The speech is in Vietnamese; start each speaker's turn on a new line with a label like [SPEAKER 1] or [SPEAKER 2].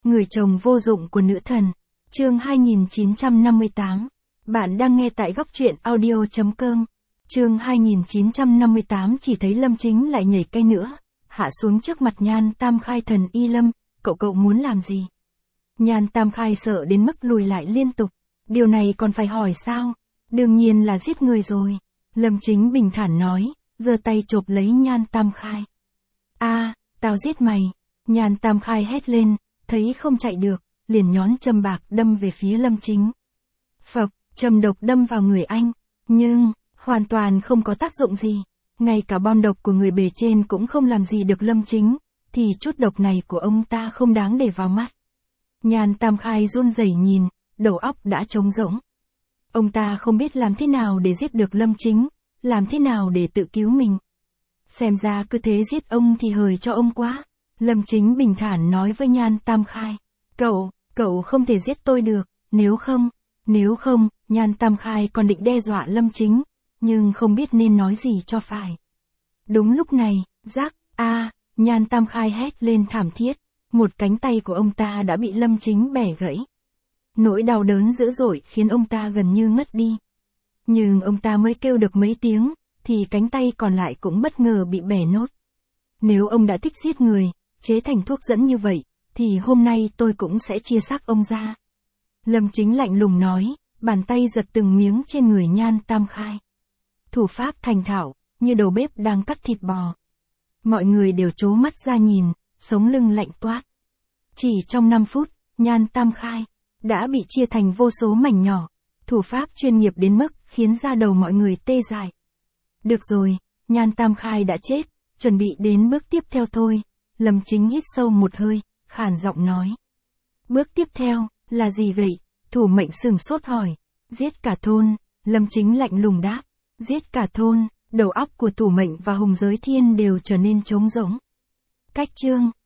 [SPEAKER 1] Người chồng vô dụng của nữ thần. Chương 2958. Bạn đang nghe tại góc truyện audio.com. Chương 2958 chỉ thấy Lâm Chính lại nhảy cây nữa, hạ xuống trước mặt Nhan Tam Khai. Thần Y Lâm, cậu muốn làm gì? Nhan Tam Khai sợ đến mức lùi lại liên tục. Điều này còn phải hỏi sao? Đương nhiên là giết người rồi. Lâm Chính bình thản nói, giơ tay chộp lấy Nhan Tam Khai. Tao giết mày. Nhan Tam Khai hét lên, thấy không chạy được, liền nhón châm bạc đâm về phía Lâm Chính. Phộc, châm độc đâm vào người anh, nhưng, hoàn toàn không có tác dụng gì. Ngay cả bom độc của người bề trên cũng không làm gì được Lâm Chính, thì chút độc này của ông ta không đáng để vào mắt. Nhan Tam Khai run rẩy nhìn, đầu óc đã trống rỗng. Ông ta không biết làm thế nào để giết được Lâm Chính, làm thế nào để tự cứu mình. Xem ra cứ thế giết ông thì hời cho ông quá. Lâm Chính bình thản nói với Nhan Tam Khai. Cậu không thể giết tôi được, nếu không, Nhan Tam Khai còn định đe dọa Lâm Chính, nhưng không biết nên nói gì cho phải. Đúng lúc này, Nhan Tam Khai hét lên thảm thiết, một cánh tay của ông ta đã bị Lâm Chính bẻ gãy. Nỗi đau đớn dữ dội khiến ông ta gần như ngất đi. Nhưng ông ta mới kêu được mấy tiếng, thì cánh tay còn lại cũng bất ngờ bị bẻ nốt. Nếu ông đã thích giết người, chế thành thuốc dẫn như vậy, thì hôm nay tôi cũng sẽ chia xác ông ra. Lâm Chính lạnh lùng nói, bàn tay giật từng miếng trên người Nhan Tam Khai. Thủ pháp thành thạo, như đầu bếp đang cắt thịt bò. Mọi người đều trố mắt ra nhìn, sống lưng lạnh toát. Chỉ trong 5 phút, Nhan Tam Khai đã bị chia thành vô số mảnh nhỏ. Thủ pháp chuyên nghiệp đến mức khiến da đầu mọi người tê dại. Được rồi, Nhan Tam Khai đã chết, chuẩn bị đến bước tiếp theo thôi. Lâm Chính hít sâu một hơi, khàn giọng nói. Bước tiếp theo, là gì vậy? Thủ mệnh sửng sốt hỏi. Giết cả thôn. Lâm Chính lạnh lùng đáp. Giết cả thôn. Đầu óc của Thủ mệnh và Hùng Giới Thiên đều trở nên trống rỗng. Cách chương